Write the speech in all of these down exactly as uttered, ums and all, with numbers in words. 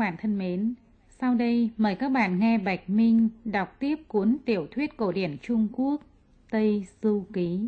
bạn thân mến, sau đây mời các bạn nghe Bạch Minh đọc tiếp cuốn tiểu thuyết cổ điển Trung Quốc Tây Du Ký.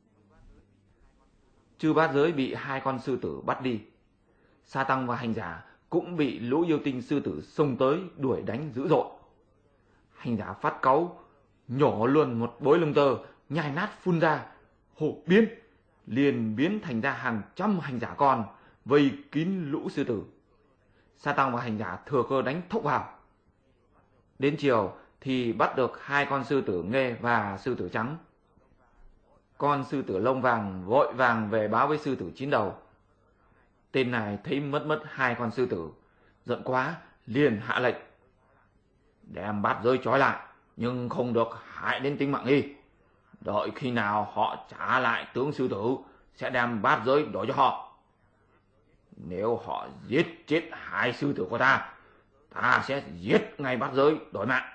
Chư bát giới bị hai con sư tử bắt đi. Sa Tăng và hành giả cũng bị lũ yêu tinh sư tử xông tới đuổi đánh dữ dội. Hành giả phát cáu, nhổ luôn một bối lông tơ, nhai nát phun ra, hổ biến, liền biến thành ra hàng trăm hành giả con, vây kín lũ sư tử. Sa Tăng và hành giả thừa cơ đánh thốc vào. Đến chiều thì bắt được hai con sư tử nghê và sư tử trắng. Con sư tử lông vàng vội vàng về báo với sư tử chín đầu. Tên này thấy mất mất hai con sư tử, giận quá liền hạ lệnh đem bát giới trói lại, nhưng không được hại đến tính mạng y. Đợi khi nào họ trả lại tướng sư tử, sẽ đem bát giới đổi cho họ. Nếu họ giết chết hai sư tử của ta, ta sẽ giết ngay bát giới đổi mạng.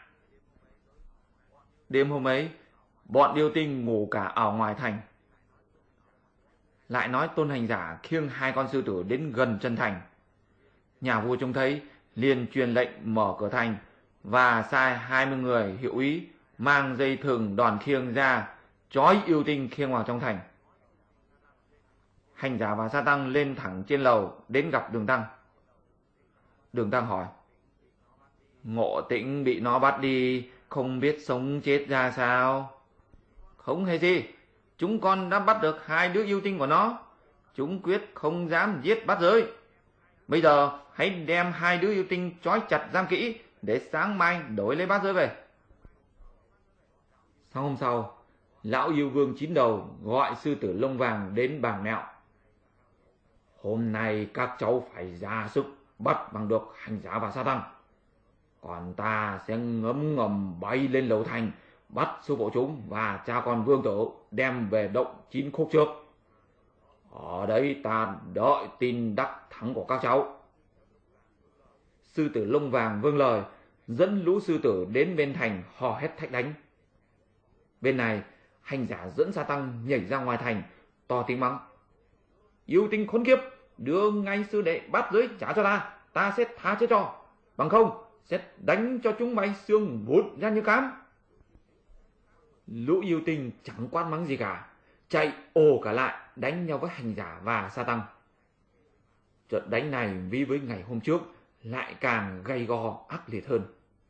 Đêm hôm ấy, bọn yêu tinh ngủ cả ở ngoài thành. Lại nói Tôn hành giả khiêng hai con sư tử đến gần chân thành. Nhà vua trông thấy liền truyền lệnh mở cửa thành và sai hai mươi người hiệu úy mang dây thừng đòn khiêng ra trói yêu tinh khiêng vào trong thành. Hành giả và Sa Tăng lên thẳng trên lầu đến gặp Đường Tăng. Đường Tăng hỏi: Ngộ Tĩnh bị nó bắt đi, không biết sống chết ra sao? Không hề gì, chúng con đã bắt được hai đứa yêu tinh của nó. Chúng quyết không dám giết bát giới. Bây giờ hãy đem hai đứa yêu tinh trói chặt giam kỹ, để sáng mai đổi lấy bát giới về. Sáng hôm sau, lão yêu vương chín đầu gọi sư tử lông vàng đến bàn mẹo. Hôm nay các cháu phải ra sức bắt bằng được hành giả và Sa Tăng. Còn ta sẽ ngấm ngầm bay lên lầu thành, bắt sư phụ chúng và cha con vương tử đem về động Chín Khúc trước. Ở đấy ta đợi tin đắc thắng của các cháu. Sư tử lông vàng vâng lời, dẫn lũ sư tử đến bên thành hò hét thách đánh. Bên này, hành giả dẫn Sa Tăng nhảy ra ngoài thành, to tiếng mắng: Yêu tinh khốn kiếp, đưa ngay sư đệ bát giới trả cho ta, ta sẽ tha chết cho. Bằng không, sẽ đánh cho chúng bay xương vụt ra như cám. Lũ yêu tinh chẳng quát mắng gì cả, chạy ồ cả lại đánh nhau với hành giả và Sa Tăng. Trận đánh này vì với ngày hôm trước lại càng gay go ác liệt hơn.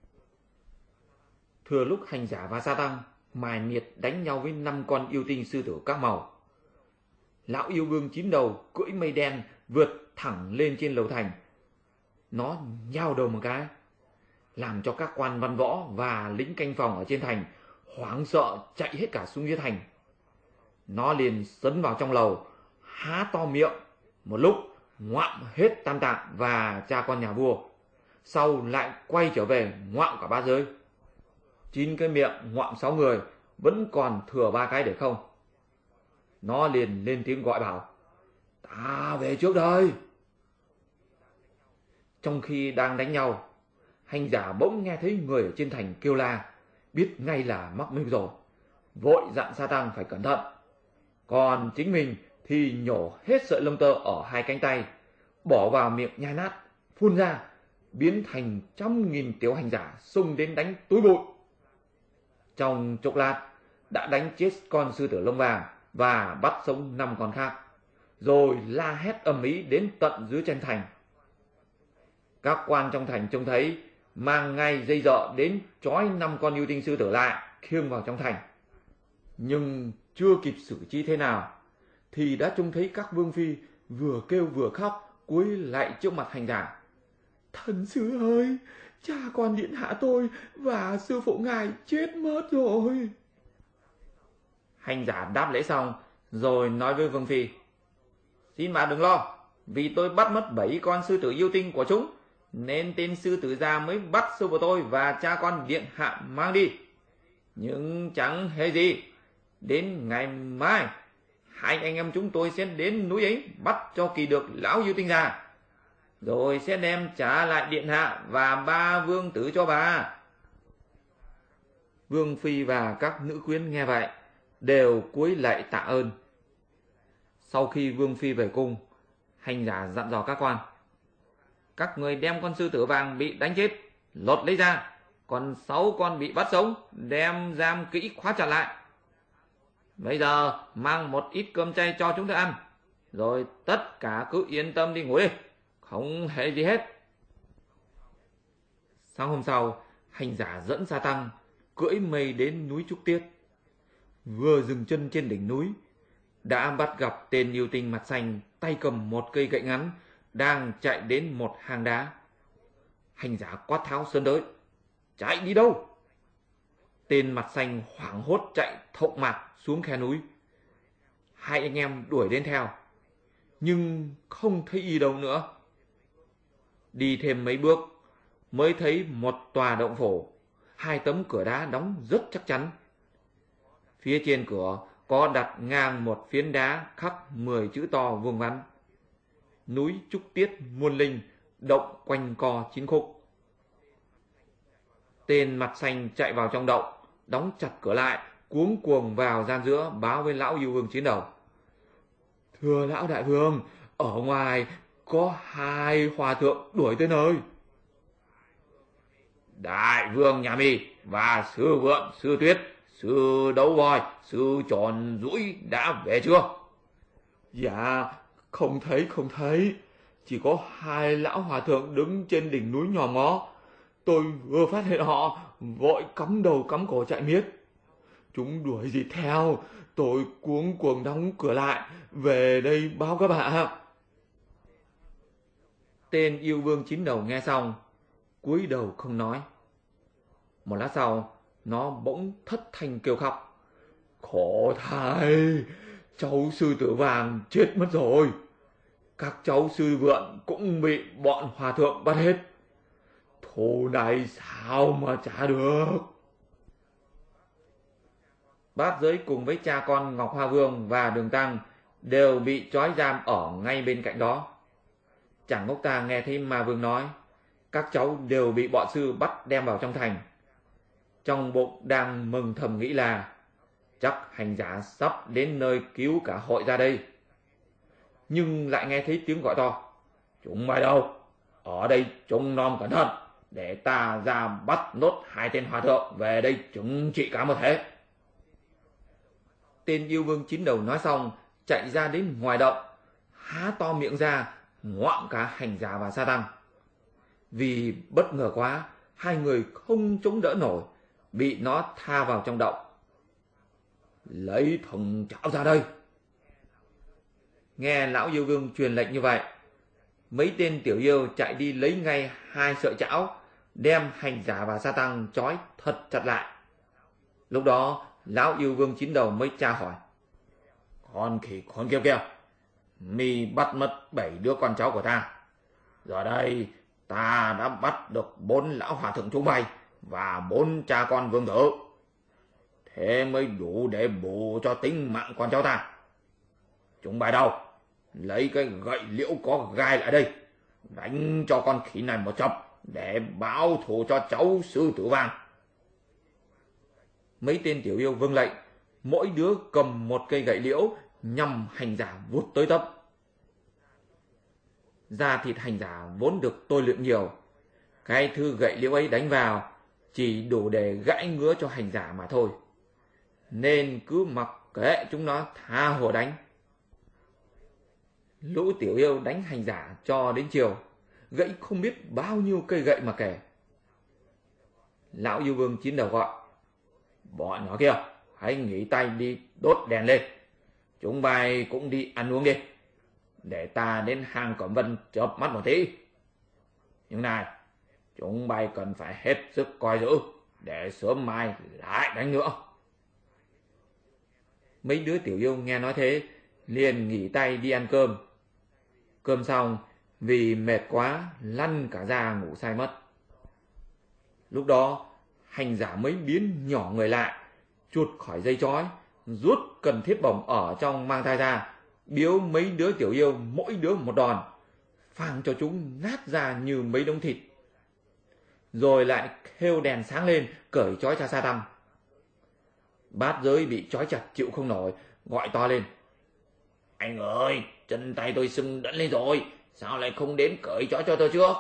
Thừa lúc hành giả và Sa Tăng mài miệt đánh nhau với năm con yêu tinh sư tử các màu, lão yêu vương chín đầu cưỡi mây đen vượt thẳng lên trên lầu thành. Nó nhao đầu một cái, làm cho các quan văn võ và lính canh phòng ở trên thành hoảng sợ chạy hết cả xuống dưới thành. Nó liền sấn vào trong lầu, há to miệng, một lúc ngoạm hết tam tạng và cha con nhà vua, sau lại quay trở về ngoạm cả bát giới. Chín cái miệng ngoạm sáu người, vẫn còn thừa ba cái để không. Nó liền lên tiếng gọi bảo: Ta về trước đây. Trong khi đang đánh nhau, hành giả bỗng nghe thấy người ở trên thành kêu la, biết ngay là mắc mưu rồi, vội dặn Sa Tăng phải cẩn thận. Còn chính mình thì nhổ hết sợi lông tơ ở hai cánh tay, bỏ vào miệng nhai nát, phun ra, biến thành trăm nghìn tiểu hành giả xung đến đánh túi bụi. Trong chốc lát đã đánh chết con sư tử lông vàng và bắt sống năm con khác, rồi la hét ầm ĩ đến tận dưới chân thành. Các quan trong thành trông thấy, mang ngay dây dợ đến trói năm con yêu tinh sư tử lại, khiêng vào trong thành. Nhưng chưa kịp xử trí thế nào, thì đã trông thấy các vương phi vừa kêu vừa khóc cúi lạy trước mặt hành giả: Thần sứ ơi, cha con điện hạ tôi và sư phụ ngài chết mất rồi. Hành giả đáp lễ xong, rồi nói với vương phi: Xin bà đừng lo, vì tôi bắt mất bảy con sư tử yêu tinh của chúng, nên tên sư tử già mới bắt sư phụ tôi và cha con điện hạ mang đi. Nhưng chẳng hề gì, đến ngày mai hai anh em chúng tôi sẽ đến núi ấy bắt cho kỳ được lão yêu tinh già, rồi sẽ đem trả lại điện hạ và ba vương tử cho bà. Vương phi và các nữ quyến nghe vậy đều cúi lạy tạ ơn. Sau khi vương phi về cung, hành giả dặn dò các quan: các người đem con sư tử vàng bị đánh chết lột lấy ra, còn sáu con bị bắt sống đem giam kỹ khóa chặt lại. Bây giờ mang một ít cơm chay cho chúng tôi ăn, rồi tất cả cứ yên tâm đi ngủ đi, không hề gì hết. Sáng hôm sau, hành giả dẫn Sa Tăng cưỡi mây đến núi Trúc Tiết. Vừa dừng chân trên đỉnh núi, đã bắt gặp tên yêu tinh mặt xanh tay cầm một cây gậy ngắn đang chạy đến một hang đá. Hành giả quát tháo sơn đới: chạy đi đâu? Tên mặt xanh hoảng hốt chạy thộn mặt xuống khe núi. Hai anh em đuổi đến theo, nhưng không thấy y đâu nữa. Đi thêm mấy bước mới thấy một tòa động phủ, hai tấm cửa đá đóng rất chắc chắn. Phía trên cửa có đặt ngang một phiến đá khắc mười chữ to vuông vắn: núi Trúc Tiết muôn linh, động quanh co chín khúc. Tên mặt xanh chạy vào trong động, đóng chặt cửa lại, cuống cuồng vào gian giữa báo với lão yêu vương Chín Đầu: thưa lão đại vương, ở ngoài có hai hòa thượng đuổi tới nơi. Đại vương nhà mi và sư vượn, sư tuyết, sư đấu voi, sư tròn rũi đã về chưa? Dạ, không thấy không thấy, chỉ có hai lão hòa thượng đứng trên đỉnh núi nhòm ngó. Tôi vừa phát hiện họ, vội cắm đầu cắm cổ chạy miết. Chúng đuổi gì theo, tôi cuống cuồng đóng cửa lại, về đây báo các bạn. Tên yêu vương Chín Đầu nghe xong, cúi đầu không nói. Một lát sau, nó bỗng thất thanh kêu khóc: khổ thay, cháu sư tử vàng chết mất rồi. Các cháu sư vượn cũng bị bọn hòa thượng bắt hết. Thù này sao mà trả được? Bát Giới cùng với cha con Ngọc Hoa Vương và Đường Tăng đều bị trói giam ở ngay bên cạnh đó. Chàng Ngốc Ta nghe thấy Ma Vương nói các cháu đều bị bọn sư bắt đem vào trong thành. Trong bụng đang mừng thầm nghĩ là chắc hành giả sắp đến nơi cứu cả hội ra đây. Nhưng lại nghe thấy tiếng gọi to: chúng mày đâu? Ở đây trông nom cẩn thận, để ta ra bắt nốt hai tên hòa thượng về đây trừng trị cả một thể. Tên yêu vương Chín Đầu nói xong, chạy ra đến ngoài động, há to miệng ra ngoạm cả hành giả và Sa Tăng. Vì bất ngờ quá, hai người không chống đỡ nổi, bị nó tha vào trong động. Lấy thần chảo ra đây. Nghe lão yêu vương truyền lệnh như vậy, mấy tên tiểu yêu chạy đi lấy ngay hai sợi chảo, đem hành giả và Sa Tăng trói thật chặt lại. Lúc đó lão yêu vương Chín Đầu mới tra hỏi: con khỉ khốn kiếp kia, mi bắt mất bảy đứa con cháu của ta. Giờ đây ta đã bắt được bốn lão hòa thượng chúng mày và bốn cha con vương tử. Thế mới đủ để bù cho tính mạng con cháu ta. Chúng mày đâu? Lấy cái gậy liễu có gai lại đây, đánh cho con khỉ này một chập để báo thù cho cháu sư tử vàng. Mấy tên tiểu yêu vâng lệnh, mỗi đứa cầm một cây gậy liễu nhằm hành giả vút tới tấp. Da thịt hành giả vốn được tôi luyện nhiều, cái thư gậy liễu ấy đánh vào chỉ đủ để gãy ngứa cho hành giả mà thôi, nên cứ mặc kệ chúng nó tha hồ đánh. Lũ tiểu yêu đánh hành giả cho đến chiều, gãy không biết bao nhiêu cây gậy mà kể. Lão yêu vương Chín Đầu gọi: bọn nó kia, hãy nghỉ tay đi đốt đèn lên. Chúng bay cũng đi ăn uống đi, để ta đến hang Cẩm Vân chớp mắt một tí. Nhưng này, chúng bay cần phải hết sức coi giữ, để sớm mai lại đánh nữa. Mấy đứa tiểu yêu nghe nói thế, liền nghỉ tay đi ăn cơm. Cơm xong, vì mệt quá, lăn cả ra ngủ say mất. Lúc đó, hành giả mới biến nhỏ người lại, chuột khỏi dây trói, rút cần thiết bổng ở trong mang thai ra, biếu mấy đứa tiểu yêu mỗi đứa một đòn, phang cho chúng nát ra như mấy đống thịt. Rồi lại khêu đèn sáng lên, cởi trói cha Sa Tăng. Bát Giới bị trói chặt chịu không nổi, gọi to lên: anh ơi, chân tay tôi sưng đẫn lên rồi, sao lại không đến cởi trói cho tôi trước?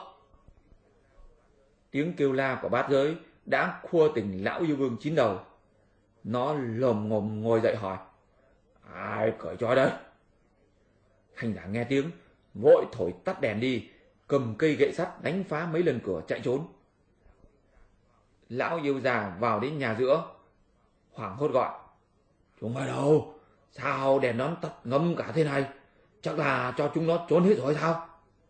Tiếng kêu la của bát giới đã khua tỉnh lão yêu vương chín đầu. Nó lồm ngồm ngồi dậy hỏi, ai cởi trói đây? Hành giả nghe tiếng, vội thổi tắt đèn đi, cầm cây gậy sắt đánh phá mấy lần cửa chạy trốn. Lão yêu già vào đến nhà giữa, hoảng hốt gọi, chúng ở đâu? Sao đèn nón tắt ngấm cả thế này? Chắc là cho chúng nó trốn hết rồi sao?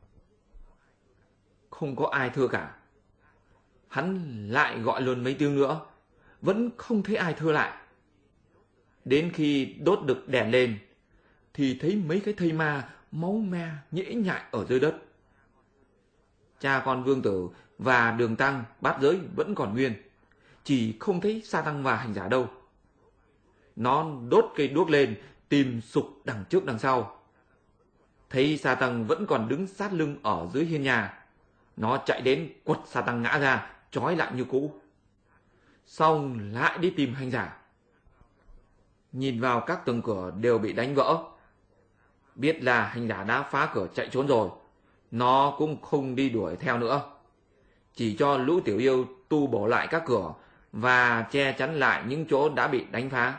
Không có ai thưa cả. Hắn lại gọi luôn mấy tiếng nữa, vẫn không thấy ai thưa lại. Đến khi đốt được đèn lên, thì thấy mấy cái thây ma máu me nhễ nhại ở dưới đất. Cha con Vương Tử và Đường Tăng, Bát Giới vẫn còn nguyên, chỉ không thấy Sa Tăng và Hành Giả đâu. Nó đốt cây đuốc lên, tìm sục đằng trước đằng sau. Thấy Sa Tăng vẫn còn đứng sát lưng ở dưới hiên nhà, nó chạy đến quật Sa Tăng ngã ra, trói lại như cũ. Xong lại đi tìm Hành Giả. Nhìn vào các tường cửa đều bị đánh vỡ. Biết là Hành Giả đã phá cửa chạy trốn rồi, nó cũng không đi đuổi theo nữa, chỉ cho lũ tiểu yêu tu bổ lại các cửa và che chắn lại những chỗ đã bị đánh phá.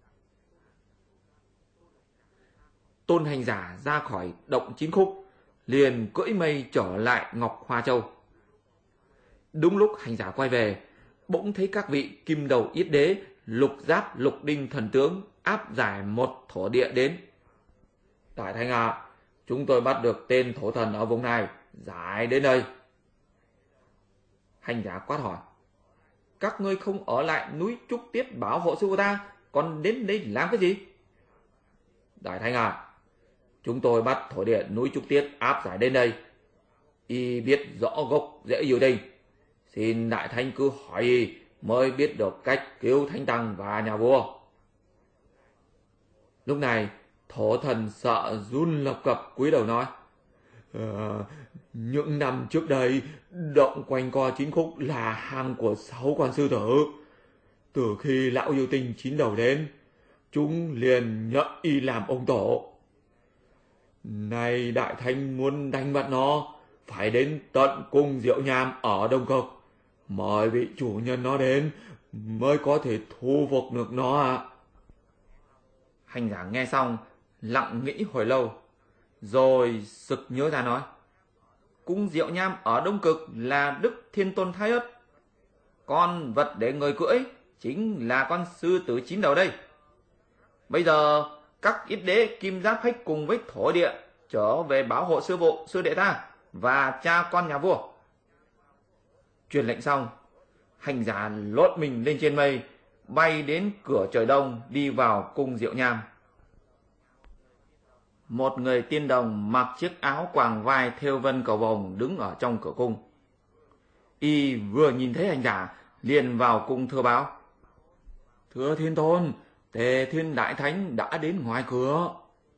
Tôn Hành Giả ra khỏi động Chín Khúc, liền cưỡi mây trở lại Ngọc Hoa Châu. Đúng lúc Hành Giả quay về, bỗng thấy các vị kim đầu yết đế, lục giáp lục đinh thần tướng áp giải một thổ địa đến. Đại Thánh à, chúng tôi bắt được tên thổ thần ở vùng này, giải đến đây. Hành Giả quát hỏi, các ngươi không ở lại núi Trúc Tiết bảo hộ sư của ta, còn đến đây làm cái gì? Đại Thánh à, chúng tôi bắt thổ địa núi Trúc Tiết áp giải đến đây. Y biết rõ gốc rễ yêu đinh, xin Đại Thánh cứ hỏi y mới biết được cách cứu Thánh Tăng và nhà vua. Lúc này thổ thần sợ run lập cập cúi đầu nói, ờ, những năm trước đây động quanh co Chín Khúc là hang của sáu con sư tử. Từ khi lão yêu tinh chín đầu đến, chúng liền nhận y làm ông tổ. Nay Đại Thánh muốn đánh bắt nó, phải đến tận cung Diệu Nham ở Đông Cực, mời vị chủ nhân nó đến mới có thể thu phục được nó ạ. Hành Giả nghe xong lặng nghĩ hồi lâu, rồi sực nhớ ra nói, cung Diệu Nham ở Đông Cực là Đức Thiên Tôn Thái Ất, con vật để người cưỡi chính là con sư tử chín đầu đây. Bây giờ các yết đế kim giáp hách cùng với thổ địa trở về bảo hộ sư bộ sư đệ ta và cha con nhà vua. Truyền lệnh xong, Hành Giả lốt mình lên trên mây, bay đến cửa trời đông, đi vào cung Diệu Nham. Một người tiên đồng mặc chiếc áo quàng vai thêu vân cầu vồng đứng ở trong cửa cung. Y vừa nhìn thấy Hành Giả liền vào cung thưa báo, thưa Thiên Tôn, Tề Thiên Đại Thánh đã đến ngoài cửa.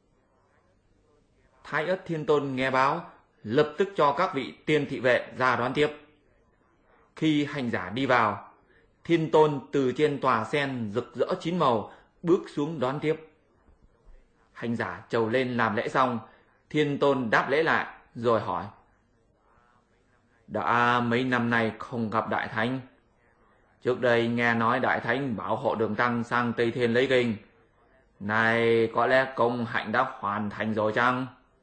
Thái Ất Thiên Tôn nghe báo, lập tức cho các vị tiên thị vệ ra đón tiếp. Khi Hành Giả đi vào, Thiên Tôn từ trên tòa sen rực rỡ chín màu bước xuống đón tiếp. Hành Giả trầu lên làm lễ xong, Thiên Tôn đáp lễ lại rồi hỏi, đã mấy năm nay không gặp Đại Thánh. Trước đây nghe nói Đại Thánh bảo hộ Đường Tăng sang Tây Thiên lấy kinh, này có lẽ công hạnh đã hoàn thành rồi chăng?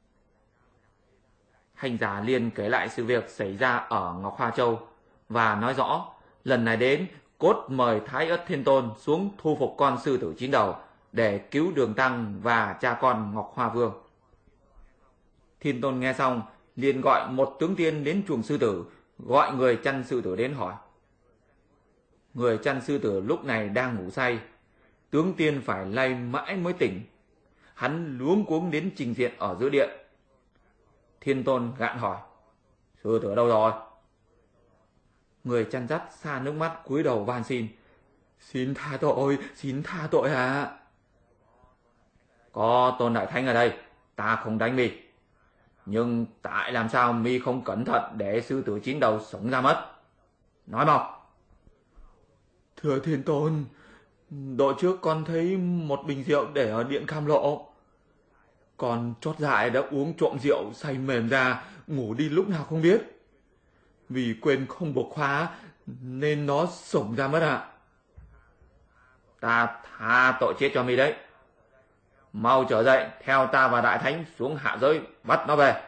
Hành Giả liền kể lại sự việc xảy ra ở Ngọc Hoa Châu và nói rõ lần này đến cốt mời Thái Ất Thiên Tôn xuống thu phục con sư tử chín đầu để cứu Đường Tăng và cha con Ngọc Hoa Vương. Thiên Tôn nghe xong liền gọi một tướng tiên đến chuồng sư tử, gọi người chăn sư tử đến hỏi. Người chăn sư tử lúc này đang ngủ say, tướng tiên phải lay mãi mới tỉnh. Hắn luống cuống đến trình diện ở giữa điện. Thiên Tôn gạn hỏi, sư tử đâu rồi? Người chăn dắt xa nước mắt cúi đầu van xin, xin tha tội, xin tha tội ạ. À. Có Tôn Đại Thánh ở đây, ta không đánh mi. Nhưng tại làm sao mi không cẩn thận để sư tử chín đầu sống ra mất? Nói mau. Thưa Thiên Tôn, độ trước con thấy một bình rượu để ở điện Cam Lộ. Con chót dại đã uống trộm rượu say mềm ra, ngủ đi lúc nào không biết. Vì quên không buộc khóa nên nó xổng ra mất ạ. Ta tha tội chết cho mi đấy. Mau trở dậy, theo ta và Đại Thánh xuống hạ giới bắt nó về.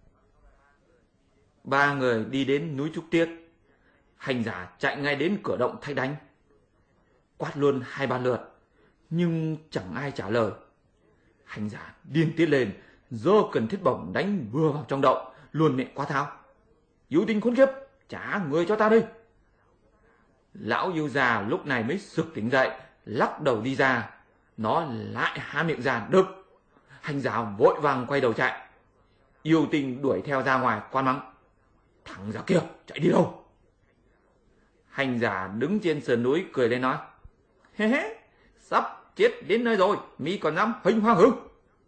Ba người đi đến núi Trúc Tiết. Hành giả chạy ngay đến cửa động Thạch Đánh, quát luôn hai ba lượt nhưng chẳng ai trả lời. Hành giả điên tiết lên, giơ cần thiết bổng đánh vừa vào trong động, luôn miệng quát tháo: Yêu tinh khốn kiếp, trả người cho ta đây. Lão yêu già lúc này mới sực tỉnh dậy, lắc đầu đi ra. Nó lại há miệng ra đực. Hành giả vội vàng quay đầu chạy. Yêu tinh đuổi theo ra ngoài quan mắng: Thằng già kia chạy đi đâu? Hành giả đứng trên sườn núi cười lên nói: Hê hê, sắp chết đến nơi rồi, mi còn dám huênh hoang hư?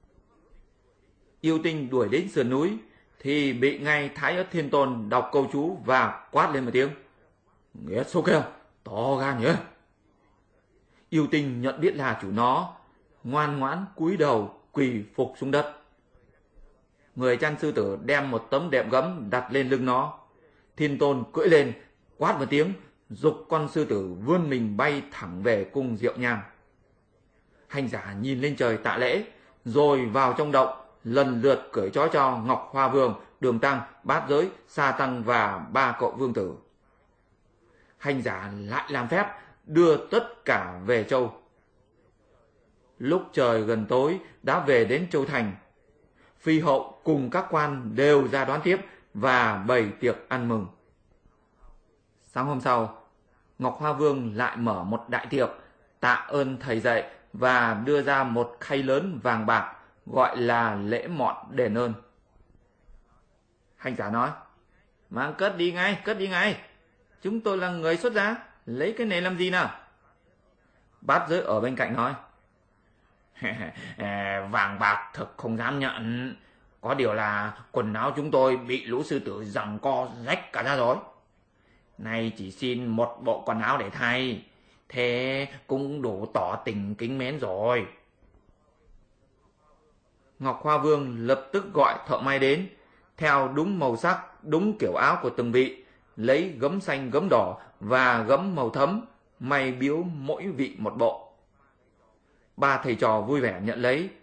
Yêu tinh đuổi đến sườn núi thì bị ngay Thái Ất Thiên Tôn đọc câu chú và quát lên một tiếng: Nghiệt số kêu, to gan nhỉ! Yêu tinh nhận biết là chủ nó, ngoan ngoãn cúi đầu quỳ phục xuống đất. Người chăn sư tử đem một tấm đệm gấm đặt lên lưng nó. Thiên Tôn cưỡi lên, quát một tiếng, giục con sư tử vươn mình bay thẳng về cung Diệu Nham. Hành giả nhìn lên trời tạ lễ, rồi vào trong động, lần lượt cởi trói cho Ngọc Hoa Vương, Đường Tăng, Bát Giới, Sa Tăng và ba cậu vương tử. Hành giả lại làm phép đưa tất cả về châu. Lúc trời gần tối đã về đến Châu Thành. Phi hậu cùng các quan đều ra đón tiếp và bày tiệc ăn mừng. Sáng hôm sau, Ngọc Hoa Vương lại mở một đại tiệc tạ ơn thầy dạy và đưa ra một khay lớn vàng bạc gọi là lễ mọn đền ơn. Hành giả nói: Mang cất đi ngay, cất đi ngay. Chúng tôi là người xuất gia, lấy cái này làm gì nào? Bát Giới ở bên cạnh nói: Vàng bạc thực không dám nhận. Có điều là quần áo chúng tôi bị lũ sư tử giằng co rách cả ra rồi. Nay chỉ xin một bộ quần áo để thay, thế cũng đủ tỏ tình kính mến rồi. Ngọc Hoa Vương lập tức gọi thợ may đến, theo đúng màu sắc, đúng kiểu áo của từng vị, lấy gấm xanh, gấm đỏ và gấm màu thấm, may biếu mỗi vị một bộ. Ba thầy trò vui vẻ nhận lấy,